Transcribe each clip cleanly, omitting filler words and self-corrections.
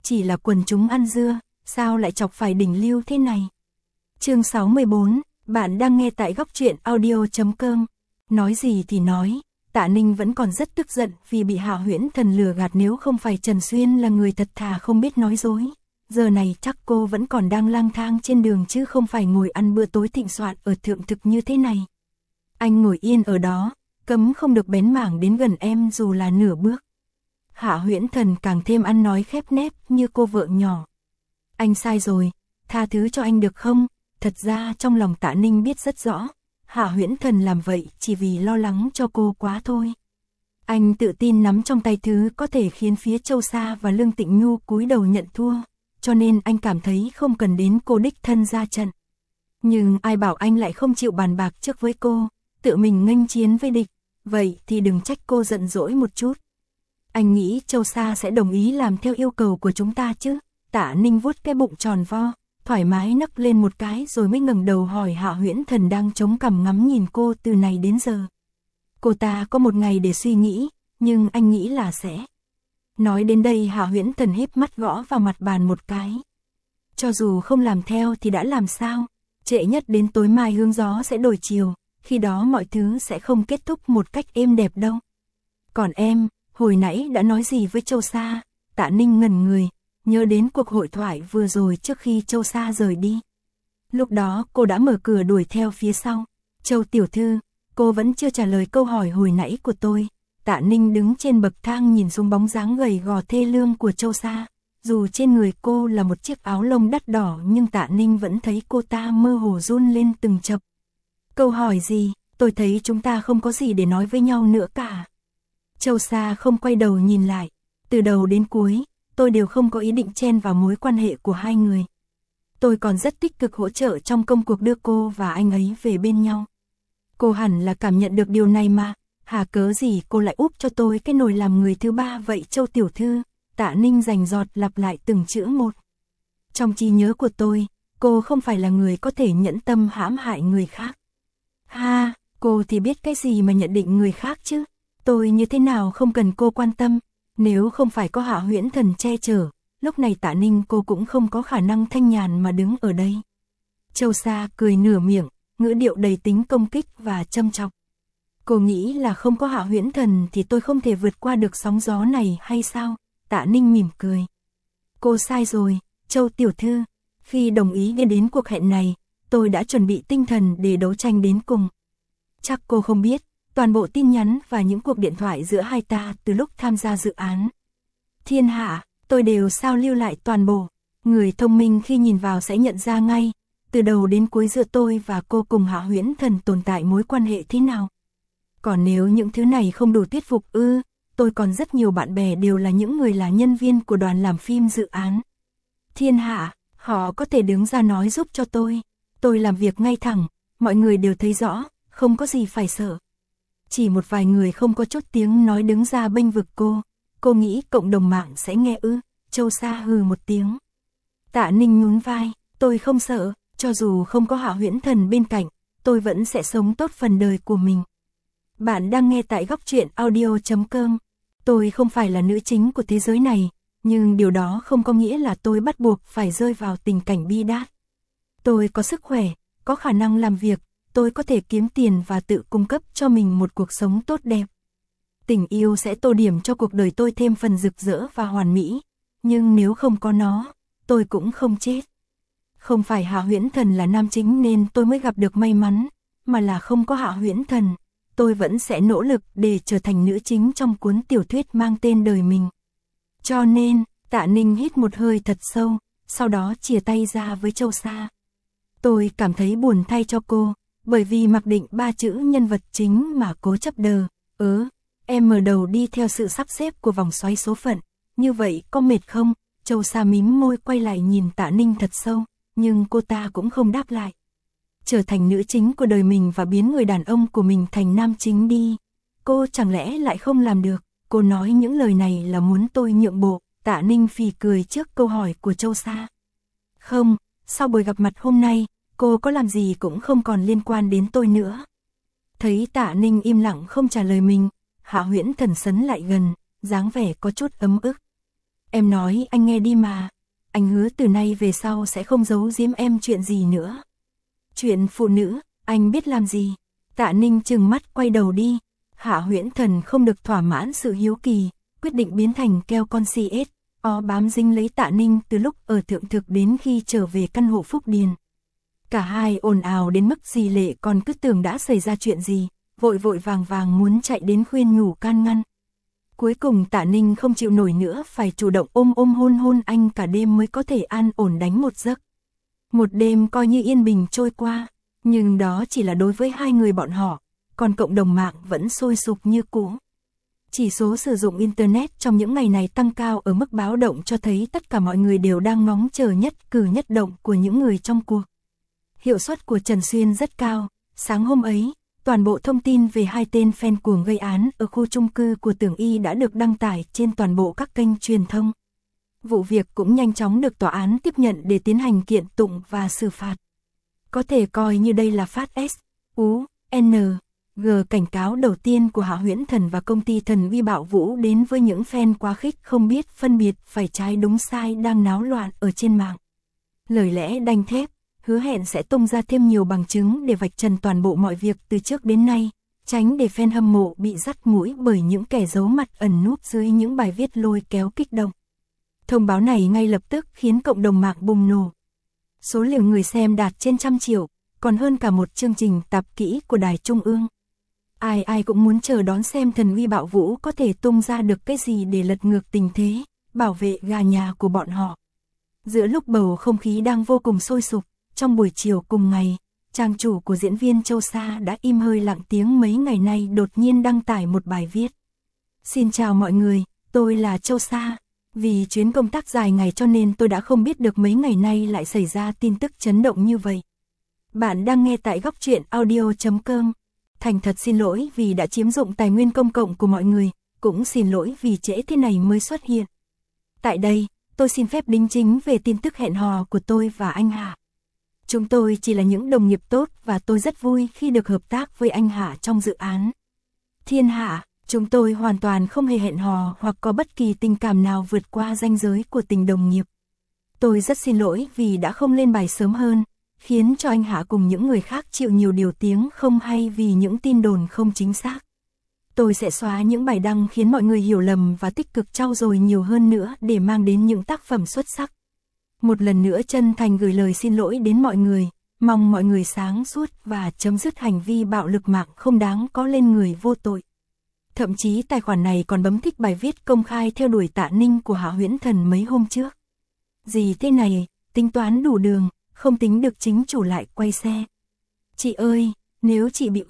chỉ là quần chúng ăn dưa, sao lại chọc phải đỉnh lưu thế này. Chương 64, bạn đang nghe tại góc truyện audio.com. Nói gì thì nói, Tạ Ninh vẫn còn rất tức giận vì bị Hạ Huyễn Thần lừa gạt, nếu không phải Trần Xuyên là người thật thà không biết nói dối. Giờ này chắc cô vẫn còn đang lang thang trên đường chứ không phải ngồi ăn bữa tối thịnh soạn ở thượng thực như thế này. Anh ngồi yên ở đó, cấm không được bén mảng đến gần em dù là nửa bước. Hạ Huyễn Thần càng thêm ăn nói khép nép như cô vợ nhỏ. Anh sai rồi, tha thứ cho anh được không? Thật ra trong lòng Tạ Ninh biết rất rõ, Hạ Huyễn Thần làm vậy chỉ vì lo lắng cho cô quá thôi. Anh tự tin nắm trong tay thứ có thể khiến phía Châu Sa và Lương Tịnh Nhu cúi đầu nhận thua, cho nên anh cảm thấy không cần đến cô đích thân ra trận. Nhưng ai bảo anh lại không chịu bàn bạc trước với cô, tự mình nghênh chiến với địch, vậy thì đừng trách cô giận dỗi một chút. Anh nghĩ Châu Sa sẽ đồng ý làm theo yêu cầu của chúng ta chứ? Tạ Ninh vuốt cái bụng tròn vo, thoải mái nấc lên một cái rồi mới ngẩng đầu hỏi Hạ Huyễn Thần đang chống cằm ngắm nhìn cô từ này đến giờ. Cô ta có một ngày để suy nghĩ, nhưng anh nghĩ là sẽ. Nói đến đây Hạ Huyễn Thần híp mắt gõ vào mặt bàn một cái. Cho dù không làm theo thì đã làm sao, trễ nhất đến tối mai hướng gió sẽ đổi chiều, khi đó mọi thứ sẽ không kết thúc một cách êm đẹp đâu. Còn em, hồi nãy đã nói gì với Châu Sa? Tạ Ninh ngẩn người, nhớ đến cuộc hội thoại vừa rồi trước khi Châu Sa rời đi. Lúc đó cô đã mở cửa đuổi theo phía sau. Châu tiểu thư, cô vẫn chưa trả lời câu hỏi hồi nãy của tôi. Tạ Ninh đứng trên bậc thang nhìn xuống bóng dáng gầy gò thê lương của Châu Sa. Dù trên người cô là một chiếc áo lông đắt đỏ nhưng Tạ Ninh vẫn thấy cô ta mơ hồ run lên từng chập. Câu hỏi gì? Tôi thấy chúng ta không có gì để nói với nhau nữa cả. Châu Sa không quay đầu nhìn lại. Từ đầu đến cuối, tôi đều không có ý định chen vào mối quan hệ của hai người. Tôi còn rất tích cực hỗ trợ trong công cuộc đưa cô và anh ấy về bên nhau. Cô hẳn là cảm nhận được điều này mà. Hà cớ gì cô lại úp cho tôi cái nồi làm người thứ ba vậy Châu tiểu thư? Tạ Ninh rành rọt lặp lại từng chữ một. Trong trí nhớ của tôi, cô không phải là người có thể nhẫn tâm hãm hại người khác. Ha, cô thì biết cái gì mà nhận định người khác chứ? Tôi như thế nào không cần cô quan tâm. Nếu không phải có Hạ Huyễn Thần che chở, lúc này Tạ Ninh cô cũng không có khả năng thanh nhàn mà đứng ở đây. Châu Sa cười nửa miệng, ngữ điệu đầy tính công kích và châm chọc. Cô nghĩ là không có Hạ Huyễn Thần thì tôi không thể vượt qua được sóng gió này hay sao? Tạ Ninh mỉm cười. Cô sai rồi, Châu tiểu thư. Khi đồng ý đi đến cuộc hẹn này, tôi đã chuẩn bị tinh thần để đấu tranh đến cùng. Chắc cô không biết, toàn bộ tin nhắn và những cuộc điện thoại giữa hai ta từ lúc tham gia dự án Thiên Hạ, tôi đều sao lưu lại toàn bộ. Người thông minh khi nhìn vào sẽ nhận ra ngay, từ đầu đến cuối giữa tôi và cô cùng Hạ Huyễn Thần tồn tại mối quan hệ thế nào. Còn nếu những thứ này không đủ thuyết phục tôi còn rất nhiều bạn bè đều là những người là nhân viên của đoàn làm phim dự án Thiên Hạ, họ có thể đứng ra nói giúp cho tôi. Tôi làm việc ngay thẳng, mọi người đều thấy rõ, không có gì phải sợ. Chỉ một vài người không có chút tiếng nói đứng ra bênh vực cô nghĩ cộng đồng mạng sẽ nghe ư? Châu Sa hừ một tiếng. Tạ Ninh nhún vai, tôi không sợ, cho dù không có Hạ Huyễn Thần bên cạnh, tôi vẫn sẽ sống tốt phần đời của mình. Bạn đang nghe tại góc truyện audio.com. Tôi không phải là nữ chính của thế giới này, nhưng điều đó không có nghĩa là tôi bắt buộc phải rơi vào tình cảnh bi đát. Tôi có sức khỏe, có khả năng làm việc, tôi có thể kiếm tiền và tự cung cấp cho mình một cuộc sống tốt đẹp. Tình yêu sẽ tô điểm cho cuộc đời tôi thêm phần rực rỡ và hoàn mỹ, nhưng nếu không có nó, tôi cũng không chết. Không phải Hạ Huyễn Thần là nam chính nên tôi mới gặp được may mắn, mà là không có Hạ Huyễn Thần, tôi vẫn sẽ nỗ lực để trở thành nữ chính trong cuốn tiểu thuyết mang tên đời mình. Cho nên, Tạ Ninh hít một hơi thật sâu, sau đó chìa tay ra với Châu Sa. Tôi cảm thấy buồn thay cho cô, bởi vì mặc định 3 chữ nhân vật chính mà cố chấp đờ. Em mở đầu đi theo sự sắp xếp của vòng xoáy số phận, như vậy có mệt không? Châu Sa mím môi quay lại nhìn Tạ Ninh thật sâu, nhưng cô ta cũng không đáp lại. Trở thành nữ chính của đời mình và biến người đàn ông của mình thành nam chính đi. Cô chẳng lẽ lại không làm được? Cô nói những lời này là muốn tôi nhượng bộ. Tạ Ninh phì cười trước câu hỏi của Châu Sa. Không, sau buổi gặp mặt hôm nay, cô có làm gì cũng không còn liên quan đến tôi nữa. Thấy Tạ Ninh im lặng không trả lời mình, Hạ Huyễn Thần sấn lại gần, dáng vẻ có chút ấm ức. Em nói anh nghe đi mà. Anh hứa từ nay về sau sẽ không giấu giếm em chuyện gì nữa. Chuyện phụ nữ, anh biết làm gì? Tạ Ninh trừng mắt quay đầu đi. Hạ Huyễn Thần không được thỏa mãn sự hiếu kỳ, quyết định biến thành keo con CS, bám dính lấy Tạ Ninh từ lúc ở thượng thực đến khi trở về căn hộ Phúc Điền. Cả hai ồn ào đến mức Dì Lệ còn cứ tưởng đã xảy ra chuyện gì, vội vội vàng vàng muốn chạy đến khuyên nhủ can ngăn. Cuối cùng Tạ Ninh không chịu nổi nữa, phải chủ động ôm hôn hôn anh cả đêm mới có thể an ổn đánh một giấc. Một đêm coi như yên bình trôi qua, nhưng đó chỉ là đối với hai người bọn họ, còn cộng đồng mạng vẫn sôi sục như cũ. Chỉ số sử dụng Internet trong những ngày này tăng cao ở mức báo động, cho thấy tất cả mọi người đều đang ngóng chờ nhất cử nhất động của những người trong cuộc. Hiệu suất của Trần Xuyên rất cao. Sáng hôm ấy, toàn bộ thông tin về hai tên fan cuồng gây án ở khu chung cư của Tưởng Y đã được đăng tải trên toàn bộ các kênh truyền thông. Vụ việc cũng nhanh chóng được tòa án tiếp nhận để tiến hành kiện tụng và xử phạt. Có thể coi như đây là phát S.U.N.G cảnh cáo đầu tiên của Hạ Huyễn Thần và công ty Thần Uy Bạo Vũ đến với những fan quá khích không biết phân biệt phải trái đúng sai đang náo loạn ở trên mạng. Lời lẽ đanh thép, hứa hẹn sẽ tung ra thêm nhiều bằng chứng để vạch trần toàn bộ mọi việc từ trước đến nay, tránh để fan hâm mộ bị dắt mũi bởi những kẻ giấu mặt ẩn núp dưới những bài viết lôi kéo kích động. Thông báo này ngay lập tức khiến cộng đồng mạng bùng nổ. Số lượng người xem đạt trên 100 triệu, còn hơn cả một chương trình tạp kỹ của Đài Trung ương. Ai cũng muốn chờ đón xem Thần Uy Bạo Vũ có thể tung ra được cái gì để lật ngược tình thế, bảo vệ gà nhà của bọn họ. Giữa lúc bầu không khí đang vô cùng sôi sục, trong buổi chiều cùng ngày, trang chủ của diễn viên Châu Sa đã im hơi lặng tiếng mấy ngày nay đột nhiên đăng tải một bài viết. Xin chào mọi người, tôi là Châu Sa. Vì chuyến công tác dài ngày cho nên tôi đã không biết được mấy ngày nay lại xảy ra tin tức chấn động như vậy. Bạn đang nghe tại góc truyện audio.com. Thành thật xin lỗi vì đã chiếm dụng tài nguyên công cộng của mọi người, cũng xin lỗi vì trễ thế này mới xuất hiện. Tại đây, tôi xin phép đính chính về tin tức hẹn hò của tôi và anh Hạ. Chúng tôi chỉ là những đồng nghiệp tốt và tôi rất vui khi được hợp tác với anh Hạ trong dự án Thiên Hạ. Chúng tôi hoàn toàn không hề hẹn hò hoặc có bất kỳ tình cảm nào vượt qua ranh giới của tình đồng nghiệp. Tôi rất xin lỗi vì đã không lên bài sớm hơn, khiến cho anh Hạ cùng những người khác chịu nhiều điều tiếng không hay vì những tin đồn không chính xác. Tôi sẽ xóa những bài đăng khiến mọi người hiểu lầm và tích cực trau dồi nhiều hơn nữa để mang đến những tác phẩm xuất sắc. Một lần nữa chân thành gửi lời xin lỗi đến mọi người, mong mọi người sáng suốt và chấm dứt hành vi bạo lực mạng không đáng có lên người vô tội. Thậm chí tài khoản này còn bấm thích bài viết công khai theo đuổi Tạ Ninh của Hạ Huyễn Thần mấy hôm trước. Gì thế này, tính toán đủ đường, không tính được chính chủ lại quay xe. Chị ơi, nếu chị bị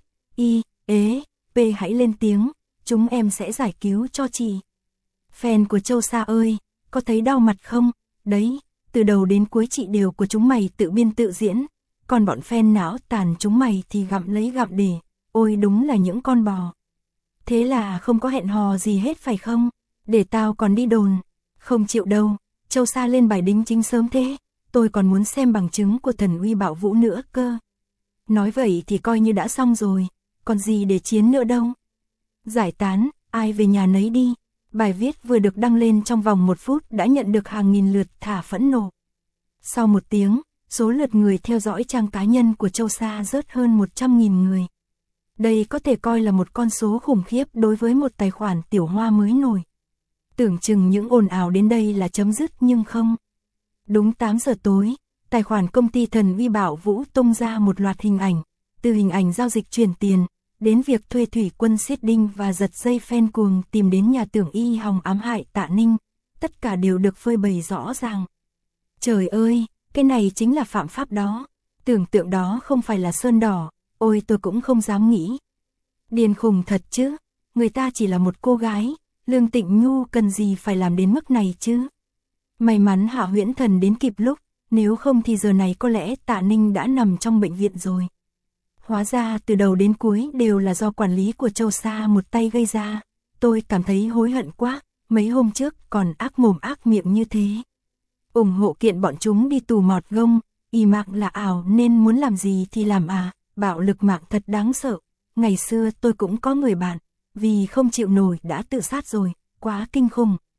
UHI-ế-P hãy lên tiếng, chúng em sẽ giải cứu cho chị. Fan của Châu Sa ơi, có thấy đau mặt không? Đấy, từ đầu đến cuối chị đều của chúng mày tự biên tự diễn, còn bọn fan não tàn chúng mày thì gặm lấy gặm để, ôi đúng là những con bò. Thế là không có hẹn hò gì hết phải không? Để tao còn đi đồn. Không chịu đâu, Châu Sa lên bài đính chính sớm thế, tôi còn muốn xem bằng chứng của Thần Uy Bạo Vũ nữa cơ. Nói vậy thì coi như đã xong rồi, còn gì để chiến nữa đâu. Giải tán, ai về nhà nấy đi. Bài viết vừa được đăng lên trong vòng 1 phút đã nhận được hàng nghìn lượt thả phẫn nộ. Sau 1 tiếng, số lượt người theo dõi trang cá nhân của Châu Sa rớt hơn 100.000 người. Đây có thể coi là một con số khủng khiếp đối với một tài khoản tiểu hoa mới nổi. Tưởng chừng những ồn ào đến đây là chấm dứt nhưng không. Đúng 8 giờ tối, tài khoản công ty Thần Uy Bạo Vũ tung ra một loạt hình ảnh, từ hình ảnh giao dịch chuyển tiền, đến việc thuê thủy quân xiết đinh và giật dây fan cuồng tìm đến nhà Tưởng Y hòng ám hại Tạ Ninh, tất cả đều được phơi bày rõ ràng. Trời ơi, cái này chính là phạm pháp đó, tưởng tượng đó không phải là sơn đỏ, ôi tôi cũng không dám nghĩ. Điên khùng thật chứ, người ta chỉ là một cô gái, Lương Tịnh Nhu cần gì phải làm đến mức này chứ. May mắn Hạ Huyễn Thần đến kịp lúc, nếu không thì giờ này có lẽ Tạ Ninh đã nằm trong bệnh viện rồi. Hóa ra từ đầu đến cuối đều là do quản lý của Châu Sa một tay gây ra, tôi cảm thấy hối hận quá, mấy hôm trước còn ác mồm ác miệng như thế. Ủng hộ kiện bọn chúng đi tù mọt gông, y mạng là ảo nên muốn làm gì thì làm à, bạo lực mạng thật đáng sợ. Ngày xưa tôi cũng có người bạn, vì không chịu nổi đã tự sát rồi, quá kinh khủng.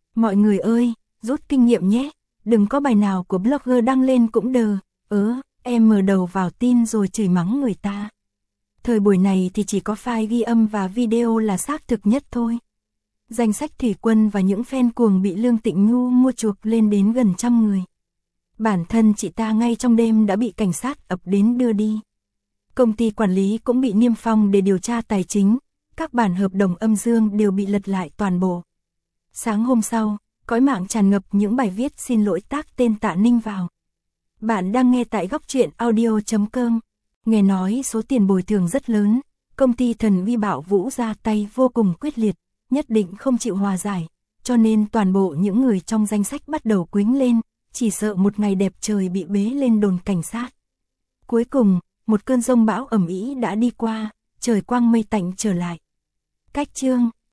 Mọi người ơi, rút kinh nghiệm nhé, đừng có bài nào của blogger đăng lên cũng đờ, em mở đầu vào tin rồi chửi mắng người ta. Thời buổi này thì chỉ có file ghi âm và video là xác thực nhất thôi. Danh sách thủy quân và những fan cuồng bị Lương Tịnh Nhu mua chuộc lên đến gần 100 người. Bản thân chị ta ngay trong đêm đã bị cảnh sát ập đến đưa đi. Công ty quản lý cũng bị niêm phong để điều tra tài chính, các bản hợp đồng âm dương đều bị lật lại toàn bộ. Sáng hôm sau, cõi mạng tràn ngập những bài viết xin lỗi tác tên Tạ Ninh vào. Bạn đang nghe tại góc truyện audio.com. Nghe nói số tiền bồi thường rất lớn, công ty Thần Uy Bảo Vũ ra tay vô cùng quyết liệt, nhất định không chịu hòa giải, cho nên toàn bộ những người trong danh sách bắt đầu quýnh lên, chỉ sợ một ngày đẹp trời bị bế lên đồn cảnh sát. Cuối cùng, một cơn giông bão ầm ĩ đã đi qua, trời quang mây tạnh trở lại. Cách chương